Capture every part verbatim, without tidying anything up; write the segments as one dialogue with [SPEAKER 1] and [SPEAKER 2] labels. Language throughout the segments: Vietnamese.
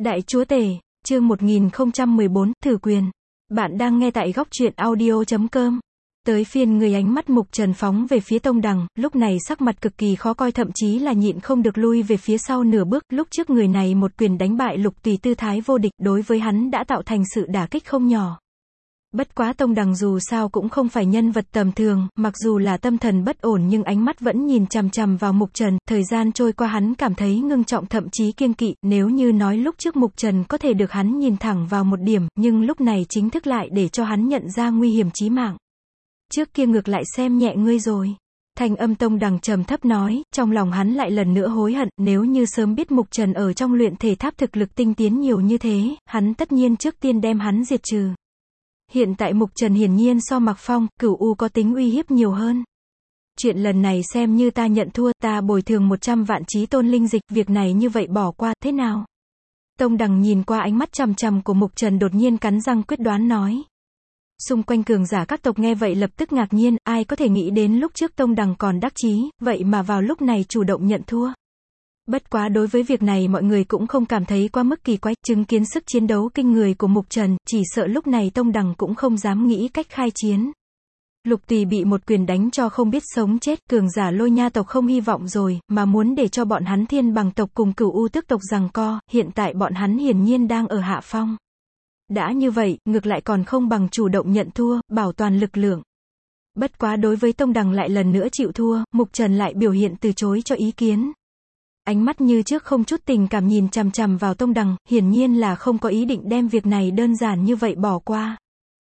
[SPEAKER 1] Đại Chúa Tể, chương một nghìn không trăm mười bốn, thử quyền. Bạn đang nghe tại góc truyện audio chấm com. Tới phiên người, ánh mắt Mục Trần phóng về phía Tông Đằng, lúc này sắc mặt cực kỳ khó coi, thậm chí là nhịn không được lui về phía sau nửa bước. Lúc trước người này một quyền đánh bại Lục Tùy, tư thái vô địch, đối với hắn đã tạo thành sự đả kích không nhỏ. Bất quá Tông Đằng dù sao cũng không phải nhân vật tầm thường, mặc dù là tâm thần bất ổn nhưng ánh mắt vẫn nhìn chằm chằm vào Mục Trần. Thời gian trôi qua hắn cảm thấy ngưng trọng, thậm chí kiêng kỵ. Nếu như nói lúc trước Mục Trần có thể được hắn nhìn thẳng vào một điểm, nhưng lúc này chính thức lại để cho hắn nhận ra nguy hiểm chí mạng. Trước kia ngược lại xem nhẹ ngươi rồi. Thanh âm Tông Đằng trầm thấp nói, trong lòng hắn lại lần nữa hối hận, nếu như sớm biết Mục Trần ở trong luyện thể tháp thực lực tinh tiến nhiều như thế, hắn tất nhiên trước tiên đem hắn diệt trừ. Hiện tại Mục Trần hiển nhiên so Mạc Phong, Cửu U có tính uy hiếp nhiều hơn. Chuyện lần này xem như ta nhận thua, ta bồi thường một trăm vạn chí tôn linh dịch, việc này như vậy bỏ qua, thế nào? Tông Đằng nhìn qua ánh mắt chằm chằm của Mục Trần, đột nhiên cắn răng quyết đoán nói. Xung quanh cường giả các tộc nghe vậy lập tức ngạc nhiên, ai có thể nghĩ đến lúc trước Tông Đằng còn đắc chí, vậy mà vào lúc này chủ động nhận thua. Bất quá đối với việc này mọi người cũng không cảm thấy quá mức kỳ quái, chứng kiến sức chiến đấu kinh người của Mục Trần, chỉ sợ lúc này Tông Đằng cũng không dám nghĩ cách khai chiến. Lục Tùy bị một quyền đánh cho không biết sống chết, cường giả Lôi Nha tộc không hy vọng rồi, mà muốn để cho bọn hắn Thiên Bằng tộc cùng Cửu U Tước tộc giằng co, hiện tại bọn hắn hiển nhiên đang ở hạ phong. Đã như vậy, ngược lại còn không bằng chủ động nhận thua, bảo toàn lực lượng. Bất quá đối với Tông Đằng lại lần nữa chịu thua, Mục Trần lại biểu hiện từ chối cho ý kiến. Ánh mắt như trước không chút tình cảm nhìn chằm chằm vào Tông Đằng, hiển nhiên là không có ý định đem việc này đơn giản như vậy bỏ qua.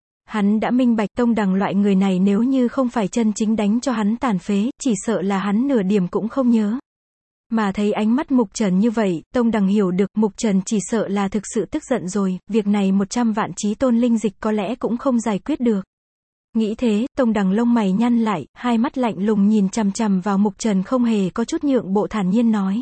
[SPEAKER 1] Hắn đã minh bạch Tông Đằng loại người này nếu như không phải chân chính đánh cho hắn tàn phế, chỉ sợ là hắn nửa điểm cũng không nhớ. Mà thấy ánh mắt Mục Trần như vậy, Tông Đằng hiểu được Mục Trần chỉ sợ là thực sự tức giận rồi, việc này một trăm vạn chí tôn linh dịch có lẽ cũng không giải quyết được. Nghĩ thế, Tông Đằng lông mày nhăn lại, hai mắt lạnh lùng nhìn chằm chằm vào Mục Trần, không hề có chút nhượng bộ, thản nhiên nói.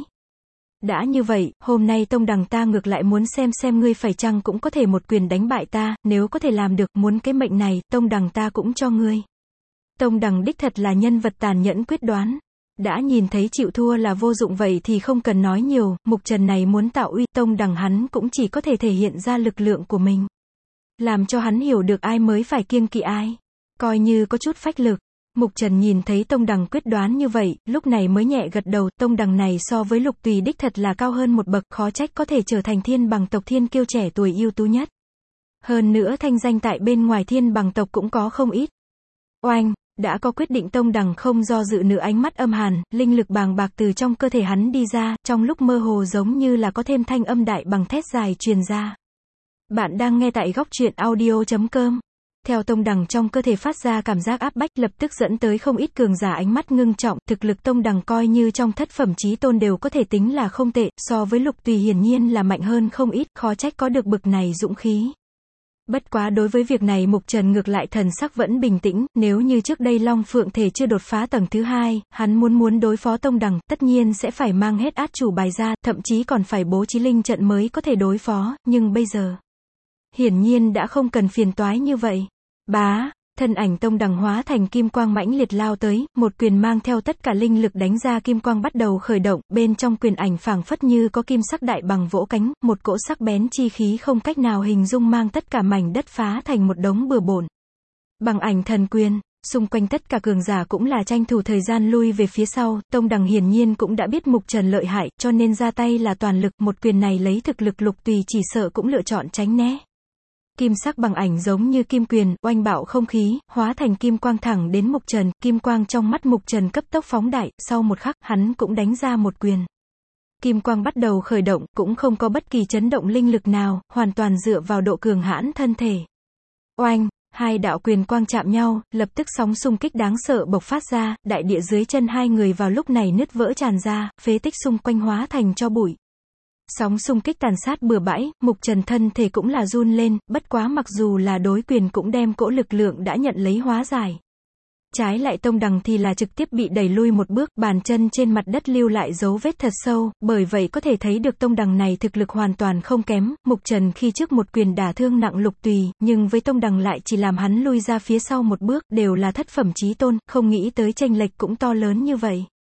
[SPEAKER 1] Đã như vậy, hôm nay Tông Đằng ta ngược lại muốn xem xem ngươi phải chăng cũng có thể một quyền đánh bại ta, nếu có thể làm được, muốn cái mệnh này, Tông Đằng ta cũng cho ngươi. Tông Đằng đích thật là nhân vật tàn nhẫn quyết đoán. Đã nhìn thấy chịu thua là vô dụng vậy thì không cần nói nhiều, Mục Trần này muốn tạo uy, Tông Đằng hắn cũng chỉ có thể thể hiện ra lực lượng của mình. Làm cho hắn hiểu được ai mới phải kiêng kỵ ai. Coi như có chút phách lực. Mục Trần nhìn thấy Tông Đằng quyết đoán như vậy, lúc này mới nhẹ gật đầu, Tông Đằng này so với Lục Tùy đích thật là cao hơn một bậc, khó trách có thể trở thành Thiên Bằng tộc thiên kiêu trẻ tuổi ưu tú nhất. Hơn nữa thanh danh tại bên ngoài Thiên Bằng tộc cũng có không ít. Oanh! Đã có quyết định, Tông Đằng không do dự nữa, ánh mắt âm hàn, linh lực bàng bạc từ trong cơ thể hắn đi ra, trong lúc mơ hồ giống như là có thêm thanh âm đại bằng thét dài truyền ra. Bạn đang nghe tại góc truyện audio chấm com. Theo Tông Đằng trong cơ thể phát ra cảm giác áp bách, lập tức dẫn tới không ít cường giả ánh mắt ngưng trọng, thực lực Tông Đằng coi như trong thất phẩm chí tôn đều có thể tính là không tệ, so với Lục Tùy hiển nhiên là mạnh hơn không ít, khó trách có được bực này dũng khí. Bất quá đối với việc này Mục Trần ngược lại thần sắc vẫn bình tĩnh, nếu như trước đây Long Phượng thể chưa đột phá tầng thứ hai, hắn muốn muốn đối phó Tông Đằng, tất nhiên sẽ phải mang hết át chủ bài ra, thậm chí còn phải bố trí linh trận mới có thể đối phó, nhưng bây giờ, hiển nhiên đã không cần phiền toái như vậy. Bá, thân ảnh Tông Đằng hóa thành kim quang mãnh liệt lao tới, một quyền mang theo tất cả linh lực đánh ra, kim quang bắt đầu khởi động, bên trong quyền ảnh phảng phất như có kim sắc đại bằng vỗ cánh, một cỗ sắc bén chi khí không cách nào hình dung mang tất cả mảnh đất phá thành một đống bừa bộn. Bằng ảnh thần quyền, xung quanh tất cả cường giả cũng là tranh thủ thời gian lui về phía sau, Tông Đằng hiển nhiên cũng đã biết Mục Trần lợi hại, cho nên ra tay là toàn lực, một quyền này lấy thực lực Lục Tùy chỉ sợ cũng lựa chọn tránh né. Kim sắc bằng ảnh giống như kim quyền, oanh bạo không khí, hóa thành kim quang thẳng đến Mục Trần, kim quang trong mắt Mục Trần cấp tốc phóng đại, sau một khắc, hắn cũng đánh ra một quyền. Kim quang bắt đầu khởi động, cũng không có bất kỳ chấn động linh lực nào, hoàn toàn dựa vào độ cường hãn thân thể. Oanh, hai đạo quyền quang chạm nhau, lập tức sóng xung kích đáng sợ bộc phát ra, đại địa dưới chân hai người vào lúc này nứt vỡ tràn ra, phế tích xung quanh hóa thành tro bụi. Sóng xung kích tàn sát bừa bãi, Mục Trần thân thể cũng là run lên, bất quá mặc dù là đối quyền cũng đem cỗ lực lượng đã nhận lấy hóa giải. Trái lại Tông Đằng thì là trực tiếp bị đẩy lui một bước, bàn chân trên mặt đất lưu lại dấu vết thật sâu, bởi vậy có thể thấy được Tông Đằng này thực lực hoàn toàn không kém. Mục Trần khi trước một quyền đả thương nặng Lục Tùy, nhưng với Tông Đằng lại chỉ làm hắn lui ra phía sau một bước, đều là thất phẩm chí tôn, không nghĩ tới chênh lệch cũng to lớn như vậy.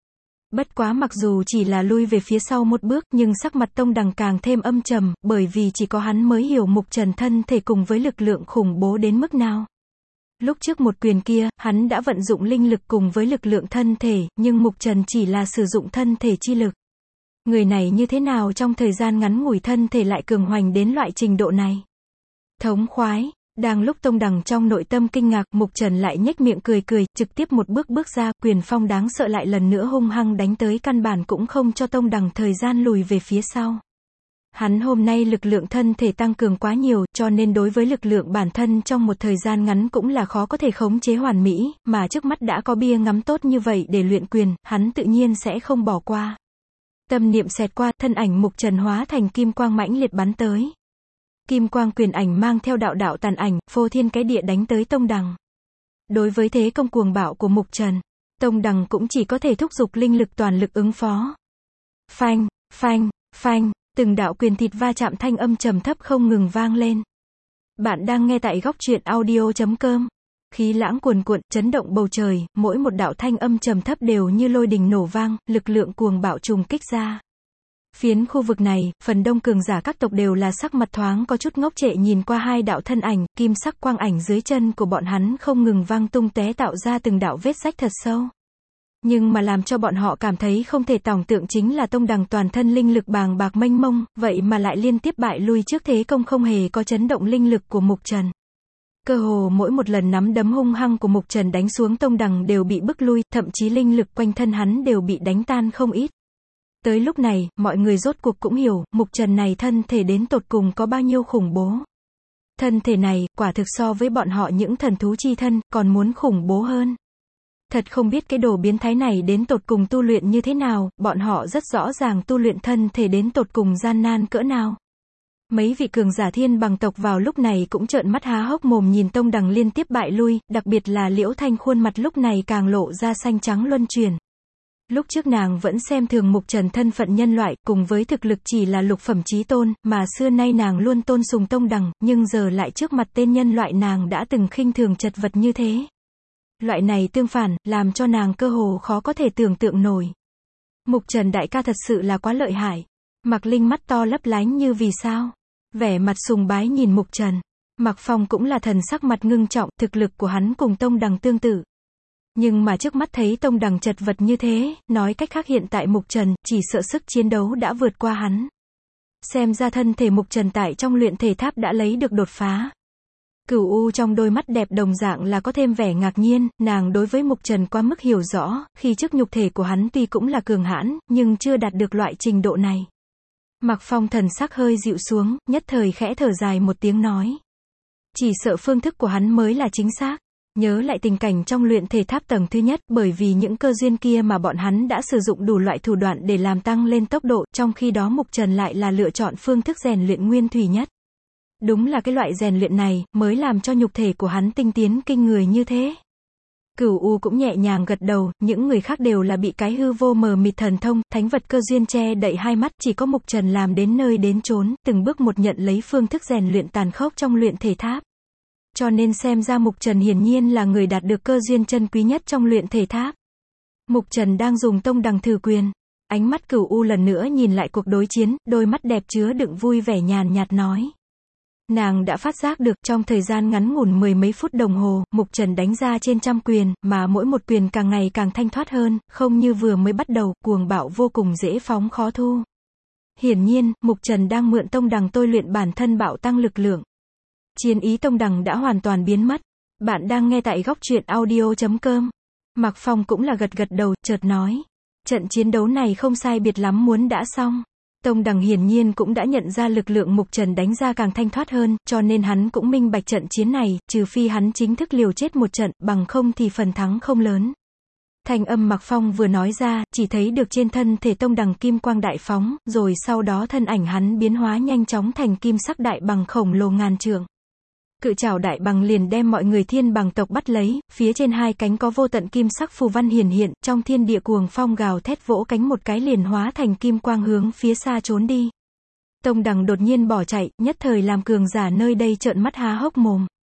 [SPEAKER 1] Bất quá mặc dù chỉ là lui về phía sau một bước, nhưng sắc mặt Tông Đằng càng thêm âm trầm, bởi vì chỉ có hắn mới hiểu Mục Trần thân thể cùng với lực lượng khủng bố đến mức nào. Lúc trước một quyền kia, hắn đã vận dụng linh lực cùng với lực lượng thân thể, nhưng Mục Trần chỉ là sử dụng thân thể chi lực. Người này như thế nào trong thời gian ngắn ngủi thân thể lại cường hoành đến loại trình độ này? Thống khoái. Đang lúc Tông Đằng trong nội tâm kinh ngạc, Mục Trần lại nhếch miệng cười cười, trực tiếp một bước bước ra, quyền phong đáng sợ lại lần nữa hung hăng đánh tới, căn bản cũng không cho Tông Đằng thời gian lùi về phía sau. Hắn hôm nay lực lượng thân thể tăng cường quá nhiều, cho nên đối với lực lượng bản thân trong một thời gian ngắn cũng là khó có thể khống chế hoàn mỹ, mà trước mắt đã có bia ngắm tốt như vậy để luyện quyền, hắn tự nhiên sẽ không bỏ qua. Tâm niệm xẹt qua, thân ảnh Mục Trần hóa thành kim quang mãnh liệt bắn tới. Kim quang quyền ảnh mang theo đạo đạo tàn ảnh, phô thiên cái địa đánh tới Tông Đằng. Đối với thế công cuồng bạo của Mục Trần, Tông Đằng cũng chỉ có thể thúc giục linh lực toàn lực ứng phó. Phanh, phanh, phanh, từng đạo quyền thịt va chạm thanh âm trầm thấp không ngừng vang lên. Bạn đang nghe tại góc truyện audio chấm com. Khí lãng cuồn cuộn, chấn động bầu trời, mỗi một đạo thanh âm trầm thấp đều như lôi đình nổ vang, lực lượng cuồng bạo trùng kích ra. Phiến khu vực này, phần đông cường giả các tộc đều là sắc mặt thoáng có chút ngốc trệ nhìn qua hai đạo thân ảnh, kim sắc quang ảnh dưới chân của bọn hắn không ngừng vang tung tóe tạo ra từng đạo vết rách thật sâu. Nhưng mà làm cho bọn họ cảm thấy không thể tưởng tượng chính là Tông Đằng toàn thân linh lực bàng bạc mênh mông, vậy mà lại liên tiếp bại lui trước thế công không hề có chấn động linh lực của Mục Trần. Cơ hồ mỗi một lần nắm đấm hung hăng của Mục Trần đánh xuống Tông Đằng đều bị bức lui, thậm chí linh lực quanh thân hắn đều bị đánh tan không ít. Tới lúc này, mọi người rốt cuộc cũng hiểu, Mục Trần này thân thể đến tột cùng có bao nhiêu khủng bố. Thân thể này, quả thực so với bọn họ những thần thú chi thân, còn muốn khủng bố hơn. Thật không biết cái đồ biến thái này đến tột cùng tu luyện như thế nào, bọn họ rất rõ ràng tu luyện thân thể đến tột cùng gian nan cỡ nào. Mấy vị cường giả thiên bằng tộc vào lúc này cũng trợn mắt há hốc mồm nhìn Tông Đằng liên tiếp bại lui, đặc biệt là Liễu Thanh khuôn mặt lúc này càng lộ ra xanh trắng luân chuyển. Lúc trước nàng vẫn xem thường Mục Trần thân phận nhân loại, cùng với thực lực chỉ là lục phẩm chí tôn, mà xưa nay nàng luôn tôn sùng Tông Đằng, nhưng giờ lại trước mặt tên nhân loại nàng đã từng khinh thường chật vật như thế. Loại này tương phản, làm cho nàng cơ hồ khó có thể tưởng tượng nổi. Mục Trần đại ca thật sự là quá lợi hại. Mạc Linh mắt to lấp lánh như vì sao. Vẻ mặt sùng bái nhìn Mục Trần. Mạc Phong cũng là thần sắc mặt ngưng trọng, thực lực của hắn cùng Tông Đằng tương tự. Nhưng mà trước mắt thấy Tông Đằng chật vật như thế, nói cách khác hiện tại Mục Trần, chỉ sợ sức chiến đấu đã vượt qua hắn. Xem ra thân thể Mục Trần tại trong luyện thể tháp đã lấy được đột phá. Cửu U trong đôi mắt đẹp đồng dạng là có thêm vẻ ngạc nhiên, nàng đối với Mục Trần quá mức hiểu rõ, khi trước nhục thể của hắn tuy cũng là cường hãn, nhưng chưa đạt được loại trình độ này. Mạc Phong thần sắc hơi dịu xuống, nhất thời khẽ thở dài một tiếng nói. Chỉ sợ phương thức của hắn mới là chính xác. Nhớ lại tình cảnh trong luyện thể tháp tầng thứ nhất, bởi vì những cơ duyên kia mà bọn hắn đã sử dụng đủ loại thủ đoạn để làm tăng lên tốc độ, trong khi đó Mục Trần lại là lựa chọn phương thức rèn luyện nguyên thủy nhất. Đúng là cái loại rèn luyện này, mới làm cho nhục thể của hắn tinh tiến kinh người như thế. Cửu U cũng nhẹ nhàng gật đầu, những người khác đều là bị cái hư vô mờ mịt thần thông, thánh vật cơ duyên che đậy hai mắt, chỉ có Mục Trần làm đến nơi đến chốn, từng bước một nhận lấy phương thức rèn luyện tàn khốc trong luyện thể tháp. Cho nên xem ra Mục Trần hiển nhiên là người đạt được cơ duyên chân quý nhất trong luyện thể tháp. Mục Trần đang dùng Tông Đằng thử quyền. Ánh mắt Cửu U lần nữa nhìn lại cuộc đối chiến, đôi mắt đẹp chứa đựng vui vẻ nhàn nhạt nói. Nàng đã phát giác được trong thời gian ngắn ngủn mười mấy phút đồng hồ, Mục Trần đánh ra trên trăm quyền, mà mỗi một quyền càng ngày càng thanh thoát hơn, không như vừa mới bắt đầu, cuồng bạo vô cùng dễ phóng khó thu. Hiển nhiên, Mục Trần đang mượn Tông Đằng tôi luyện bản thân bạo tăng lực lượng. Chiến ý Tông Đằng đã hoàn toàn biến mất. Bạn đang nghe tại góc truyện audio chấm com. Mạc Phong cũng là gật gật đầu, chợt nói. Trận chiến đấu này không sai biệt lắm muốn đã xong. Tông Đằng hiển nhiên cũng đã nhận ra lực lượng Mục Trần đánh ra càng thanh thoát hơn, cho nên hắn cũng minh bạch trận chiến này, trừ phi hắn chính thức liều chết một trận, bằng không thì phần thắng không lớn. Thanh âm Mạc Phong vừa nói ra, chỉ thấy được trên thân thể Tông Đằng kim quang đại phóng, rồi sau đó thân ảnh hắn biến hóa nhanh chóng thành kim sắc đại bằng khổng lồ ngàn trượng. Cự trảo đại bằng liền đem mọi người thiên bằng tộc bắt lấy, phía trên hai cánh có vô tận kim sắc phù văn hiển hiện, trong thiên địa cuồng phong gào thét vỗ cánh một cái liền hóa thành kim quang hướng phía xa trốn đi. Tông Đằng đột nhiên bỏ chạy, nhất thời làm cường giả nơi đây trợn mắt há hốc mồm.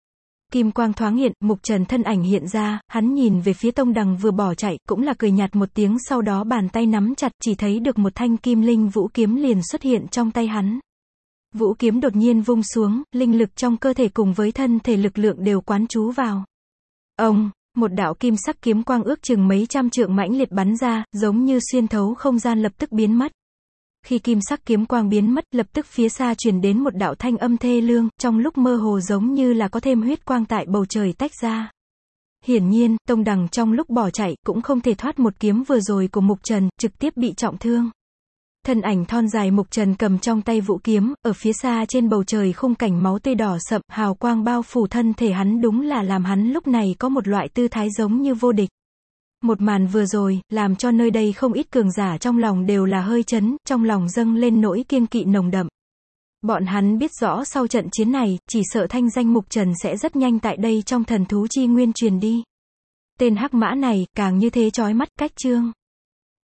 [SPEAKER 1] Kim quang thoáng hiện, Mục Trần thân ảnh hiện ra, hắn nhìn về phía Tông Đằng vừa bỏ chạy, cũng là cười nhạt một tiếng, sau đó bàn tay nắm chặt, chỉ thấy được một thanh kim linh vũ kiếm liền xuất hiện trong tay hắn. Vũ kiếm đột nhiên vung xuống, linh lực trong cơ thể cùng với thân thể lực lượng đều quán trú vào. Ông, một đạo kim sắc kiếm quang ước chừng mấy trăm trượng mãnh liệt bắn ra, giống như xuyên thấu không gian lập tức biến mất. Khi kim sắc kiếm quang biến mất, lập tức phía xa truyền đến một đạo thanh âm thê lương, trong lúc mơ hồ giống như là có thêm huyết quang tại bầu trời tách ra. Hiển nhiên, Tông Đằng trong lúc bỏ chạy, cũng không thể thoát một kiếm vừa rồi của Mục Trần, trực tiếp bị trọng thương. Thân ảnh thon dài Mục Trần cầm trong tay vũ kiếm, ở phía xa trên bầu trời khung cảnh máu tươi đỏ sậm, hào quang bao phủ thân thể hắn, đúng là làm hắn lúc này có một loại tư thái giống như vô địch. Một màn vừa rồi, làm cho nơi đây không ít cường giả trong lòng đều là hơi chấn, trong lòng dâng lên nỗi kiêng kỵ nồng đậm. Bọn hắn biết rõ sau trận chiến này, chỉ sợ thanh danh Mục Trần sẽ rất nhanh tại đây trong thần thú chi nguyên truyền đi. Tên hắc mã này, càng như thế chói mắt, cách chương.